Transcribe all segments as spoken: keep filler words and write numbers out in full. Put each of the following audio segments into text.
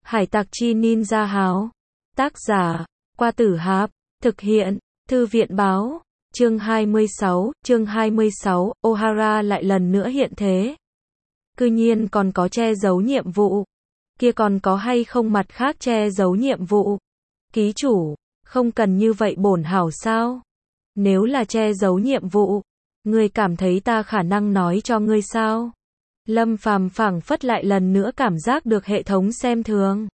Hải tặc chi ninja háo. Tác giả, Qua Tử Hạp. Thực hiện, Thư viện báo. Chương hai mươi sáu, chương hai mươi sáu, O'Hara lại lần nữa hiện thế. Cư nhiên còn có che giấu nhiệm vụ. Kia còn có hay không mặt khác che giấu nhiệm vụ? Ký chủ, không cần như vậy bổn hảo sao? Nếu là che giấu nhiệm vụ, ngươi cảm thấy ta khả năng nói cho ngươi sao? Lâm Phàm phảng phất lại lần nữa cảm giác được hệ thống xem thường.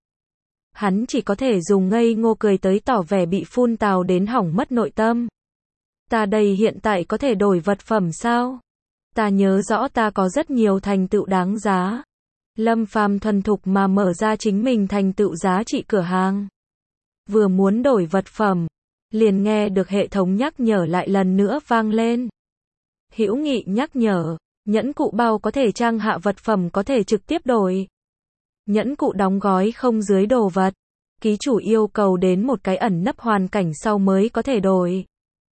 Hắn chỉ có thể dùng ngây ngô cười tới tỏ vẻ bị phun tào đến hỏng mất nội tâm. Ta đây hiện tại có thể đổi vật phẩm sao? Ta nhớ rõ ta có rất nhiều thành tựu đáng giá. Lâm Phàm thuần thục mà mở ra chính mình thành tựu giá trị cửa hàng. Vừa muốn đổi vật phẩm, liền nghe được hệ thống nhắc nhở lại lần nữa vang lên. Hữu nghị nhắc nhở, nhẫn cụ bao có thể trang hạ vật phẩm có thể trực tiếp đổi. Nhẫn cụ đóng gói không dưới đồ vật. Ký chủ yêu cầu đến một cái ẩn nấp hoàn cảnh sau mới có thể đổi.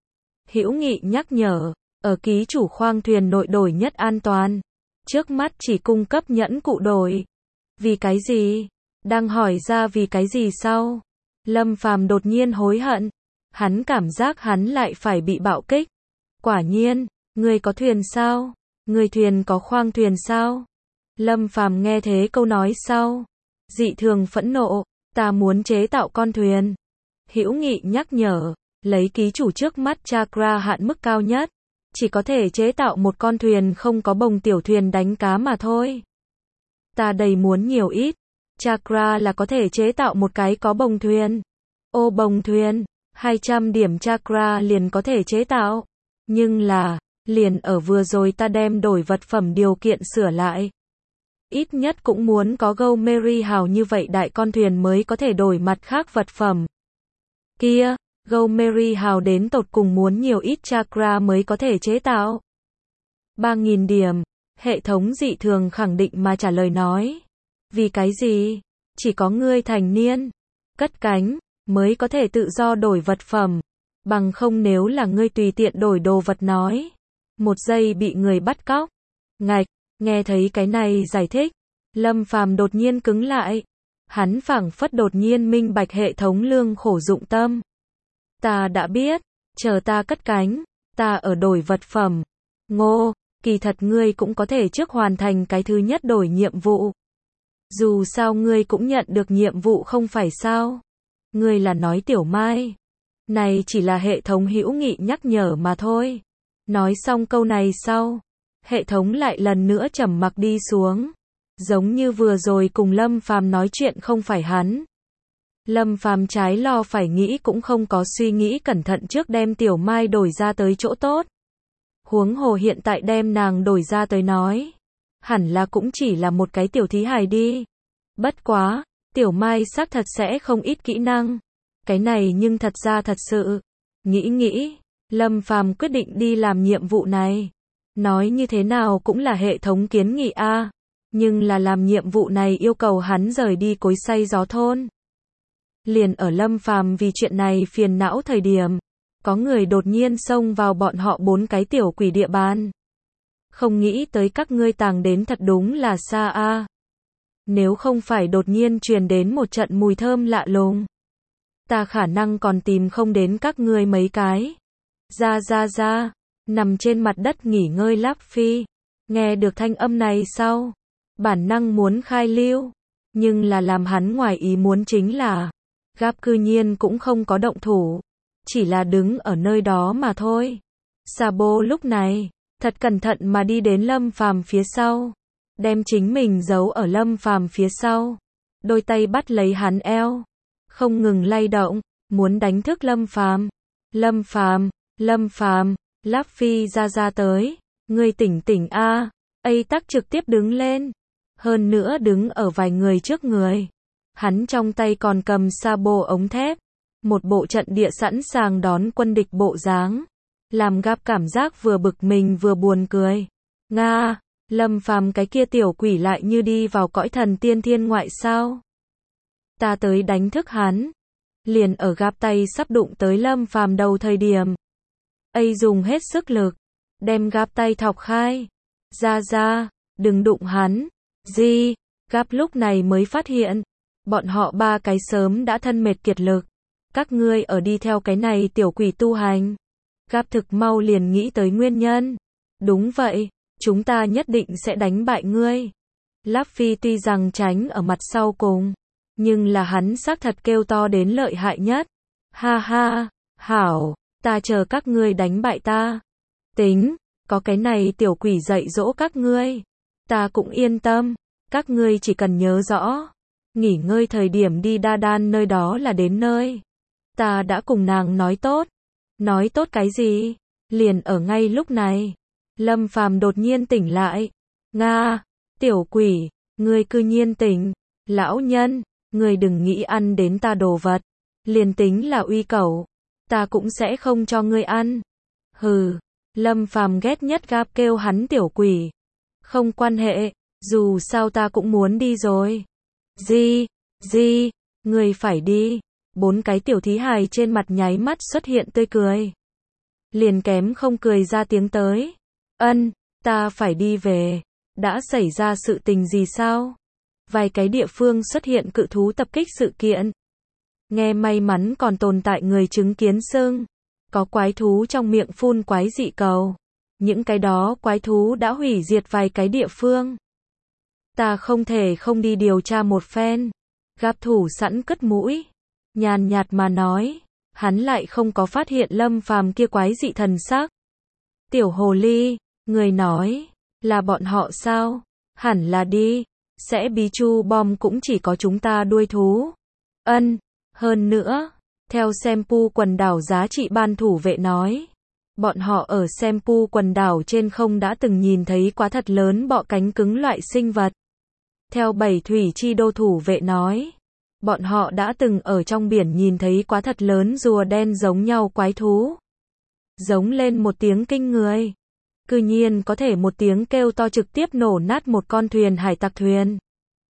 Hữu nghị nhắc nhở, ở ký chủ khoang thuyền nội đổi nhất an toàn. Trước mắt chỉ cung cấp nhẫn cụ đổi. Vì cái gì? Đang hỏi ra vì cái gì sao? Lâm Phàm đột nhiên hối hận. Hắn cảm giác hắn lại phải bị bạo kích. Quả nhiên, người có thuyền sao? Người thuyền có khoang thuyền sao? Lâm Phàm nghe thế câu nói sau, dị thường phẫn nộ, ta muốn chế tạo con thuyền. Hữu nghị nhắc nhở, lấy ký chủ trước mắt chakra hạn mức cao nhất, chỉ có thể chế tạo một con thuyền không có bồng tiểu thuyền đánh cá mà thôi. Ta đầy muốn nhiều ít, chakra là có thể chế tạo một cái có bồng thuyền. Ô bồng thuyền, hai trăm điểm chakra liền có thể chế tạo. Nhưng là, liền ở vừa rồi ta đem đổi vật phẩm điều kiện sửa lại. Ít nhất cũng muốn có Go Mary hào như vậy đại con thuyền mới có thể đổi mặt khác vật phẩm. Kia, Go Mary hào đến tột cùng muốn nhiều ít chakra mới có thể chế tạo. ba nghìn điểm, hệ thống dị thường khẳng định mà trả lời nói. Vì cái gì? Chỉ có ngươi thành niên, cất cánh, mới có thể tự do đổi vật phẩm. Bằng không nếu là ngươi tùy tiện đổi đồ vật nói. Một giây bị người bắt cóc. Ngạch. Nghe thấy cái này giải thích, Lâm Phàm đột nhiên cứng lại. Hắn phảng phất đột nhiên minh bạch hệ thống lương khổ dụng tâm. Ta đã biết, chờ ta cất cánh, ta ở đổi vật phẩm. Ngô, kỳ thật ngươi cũng có thể trước hoàn thành cái thứ nhất đổi nhiệm vụ. Dù sao ngươi cũng nhận được nhiệm vụ không phải sao? Ngươi là nói Tiểu Mai. Này chỉ là hệ thống hữu nghị nhắc nhở mà thôi. Nói xong câu này sau, hệ thống lại lần nữa trầm mặc đi xuống. Giống như vừa rồi cùng Lâm Phàm nói chuyện không phải hắn. Lâm Phàm trái lo phải nghĩ cũng không có suy nghĩ cẩn thận trước đem Tiểu Mai đổi ra tới chỗ tốt. Huống hồ hiện tại đem nàng đổi ra tới nói. Hẳn là cũng chỉ là một cái tiểu thí hài đi. Bất quá, Tiểu Mai xác thật sẽ không ít kỹ năng. Cái này nhưng thật ra thật sự. Nghĩ nghĩ, Lâm Phàm quyết định đi làm nhiệm vụ này. Nói như thế nào cũng là hệ thống kiến nghị a, nhưng là làm nhiệm vụ này yêu cầu hắn rời đi cối xay gió thôn. Liền ở Lâm Phàm vì chuyện này phiền não thời điểm, có người đột nhiên xông vào bọn họ bốn cái tiểu quỷ địa bàn. Không nghĩ tới các ngươi tàng đến thật đúng là xa a. Nếu không phải đột nhiên truyền đến một trận mùi thơm lạ lùng, ta khả năng còn tìm không đến các ngươi mấy cái. Ra ra ra. Nằm trên mặt đất nghỉ ngơi Láp Phi, nghe được thanh âm này sau, bản năng muốn khai lưu, nhưng là làm hắn ngoài ý muốn chính là, Gap cư nhiên cũng không có động thủ, chỉ là đứng ở nơi đó mà thôi. Sabo lúc này, thật cẩn thận mà đi đến Lâm Phàm phía sau, đem chính mình giấu ở Lâm Phàm phía sau, đôi tay bắt lấy hắn eo, không ngừng lay động, muốn đánh thức Lâm Phàm. Lâm Phàm, Lâm Phàm. Láp Phi ra ra tới, ngươi tỉnh tỉnh a. A tắc trực tiếp đứng lên, hơn nữa đứng ở vài người trước người. Hắn trong tay còn cầm sabo ống thép, một bộ trận địa sẵn sàng đón quân địch bộ dáng, làm Gap cảm giác vừa bực mình vừa buồn cười. Nga, Lâm Phàm cái kia tiểu quỷ lại như đi vào cõi thần tiên thiên ngoại sao? Ta tới đánh thức hắn. Liền ở Gap tay sắp đụng tới Lâm Phàm đầu thời điểm, A dùng hết sức lực, đem Gap tay thọc khai. Ra ra, đừng đụng hắn. Gì? Gap lúc này mới phát hiện, Bọn họ ba cái sớm đã thân mệt kiệt lực. Các ngươi ở đi theo cái này tiểu quỷ tu hành. Gap thực mau liền nghĩ tới nguyên nhân. Đúng vậy, chúng ta nhất định sẽ đánh bại ngươi. Luffy tuy rằng tránh ở mặt sau cùng, nhưng là hắn xác thật kêu to đến lợi hại nhất. Ha ha, hảo, ta chờ các ngươi đánh bại ta. Tính, có cái này tiểu quỷ dạy dỗ các ngươi. Ta cũng yên tâm, các ngươi chỉ cần nhớ rõ. Nghỉ ngơi thời điểm đi Đa Đan nơi đó là đến nơi. Ta đã cùng nàng nói tốt. Nói tốt cái gì? Liền ở ngay lúc này. Lâm Phàm đột nhiên tỉnh lại. Nga, tiểu quỷ, ngươi cư nhiên tỉnh. Lão nhân, ngươi đừng nghĩ ăn đến ta đồ vật. Liền tính là uy cẩu, ta cũng sẽ không cho ngươi ăn. Hừ, Lâm Phàm ghét nhất Gap kêu hắn tiểu quỷ. Không quan hệ, dù sao ta cũng muốn đi rồi. Gì, gì, ngươi phải đi. Bốn cái tiểu thí hài trên mặt nháy mắt xuất hiện tươi cười. Liền kém không cười ra tiếng tới. Ân, ta phải đi về. Đã xảy ra sự tình gì sao? Vài cái địa phương xuất hiện cự thú tập kích sự kiện. Nghe may mắn còn tồn tại người chứng kiến xưng. Có quái thú trong miệng phun quái dị cầu. Những cái đó quái thú đã hủy diệt vài cái địa phương. Ta không thể không đi điều tra một phen. Gap thủ sẵn cất mũi. Nhàn nhạt mà nói. Hắn lại không có phát hiện Lâm Phàm kia quái dị thần sắc. Tiểu hồ ly, người nói, là bọn họ sao? Hẳn là đi. Sẽ bí chu bom cũng chỉ có chúng ta đuôi thú. Ân, hơn nữa, theo Sempu quần đảo giá trị ban thủ vệ nói. Bọn họ ở Sempu quần đảo trên không đã từng nhìn thấy quá thật lớn bọ cánh cứng loại sinh vật. Theo bảy thủy chi đô thủ vệ nói. Bọn họ đã từng ở trong biển nhìn thấy quá thật lớn rùa đen giống nhau quái thú. Giống lên một tiếng kinh người. Cư nhiên có thể một tiếng kêu to trực tiếp nổ nát một con thuyền hải tặc thuyền.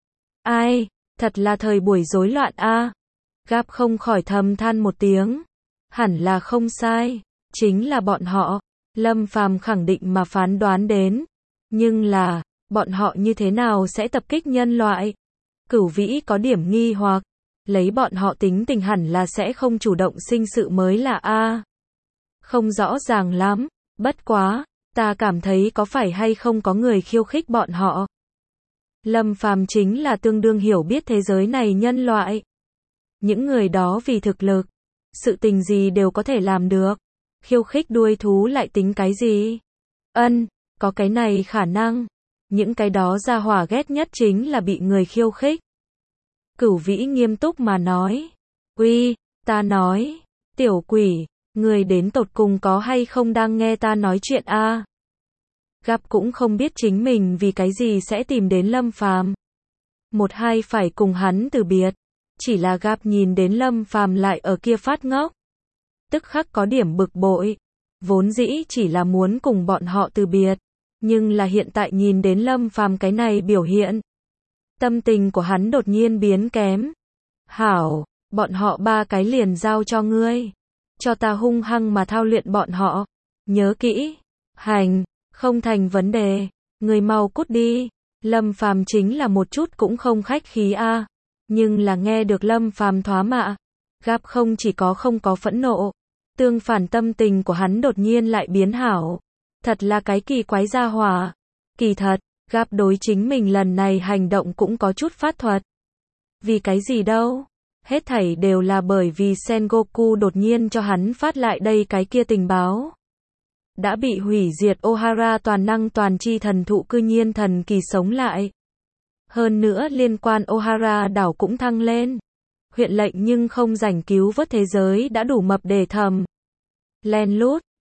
Ai, thật là thời buổi rối loạn a. Gap không khỏi thầm than một tiếng. Hẳn là không sai, chính là bọn họ. Lâm Phàm khẳng định mà phán đoán đến. Nhưng là, bọn họ như thế nào sẽ tập kích nhân loại? Cửu Vĩ có điểm nghi hoặc, lấy bọn họ tính tình hẳn là sẽ không chủ động sinh sự mới là a. Không rõ ràng lắm, bất quá, ta cảm thấy có phải hay không có người khiêu khích bọn họ. Lâm Phàm chính là tương đương hiểu biết thế giới này nhân loại. Những người đó vì thực lực, sự tình gì đều có thể làm được. Khiêu khích đuôi thú lại tính cái gì? Ân, có cái này khả năng. Những cái đó ra hỏa ghét nhất chính là bị người khiêu khích. Cửu Vĩ nghiêm túc mà nói. Uy, ta nói, tiểu quỷ, người đến tột cùng có hay không đang nghe ta nói chuyện a? À? Gap cũng không biết chính mình vì cái gì sẽ tìm đến Lâm Phàm. Một hai phải cùng hắn từ biệt. Chỉ là Gap nhìn đến Lâm Phàm lại ở kia phát ngốc. Tức khắc có điểm bực bội. Vốn dĩ chỉ là muốn cùng bọn họ từ biệt. Nhưng là hiện tại nhìn đến Lâm Phàm cái này biểu hiện. Tâm tình của hắn đột nhiên biến kém. Hảo, bọn họ ba cái liền giao cho ngươi. Cho ta hung hăng mà thao luyện bọn họ. Nhớ kỹ. Hành, không thành vấn đề. Người mau cút đi. Lâm Phàm chính là một chút cũng không khách khí a. À. Nhưng là nghe được Lâm Phàm thoá mạ. Gap không chỉ có không có phẫn nộ. Tương phản tâm tình của hắn đột nhiên lại biến hảo. Thật là cái kỳ quái gia hỏa. Kỳ thật, Gap đối chính mình lần này hành động cũng có chút phát thuật. Vì cái gì đâu? Hết thảy đều là bởi vì Sengoku đột nhiên cho hắn phát lại đây cái kia tình báo. Đã bị hủy diệt Ohara toàn năng toàn chi thần thụ cư nhiên thần kỳ sống lại. Hơn nữa liên quan Ohara đảo cũng thăng lên. Huyện lệnh nhưng không rảnh cứu vớt thế giới đã đủ mập để thầm. Len lút,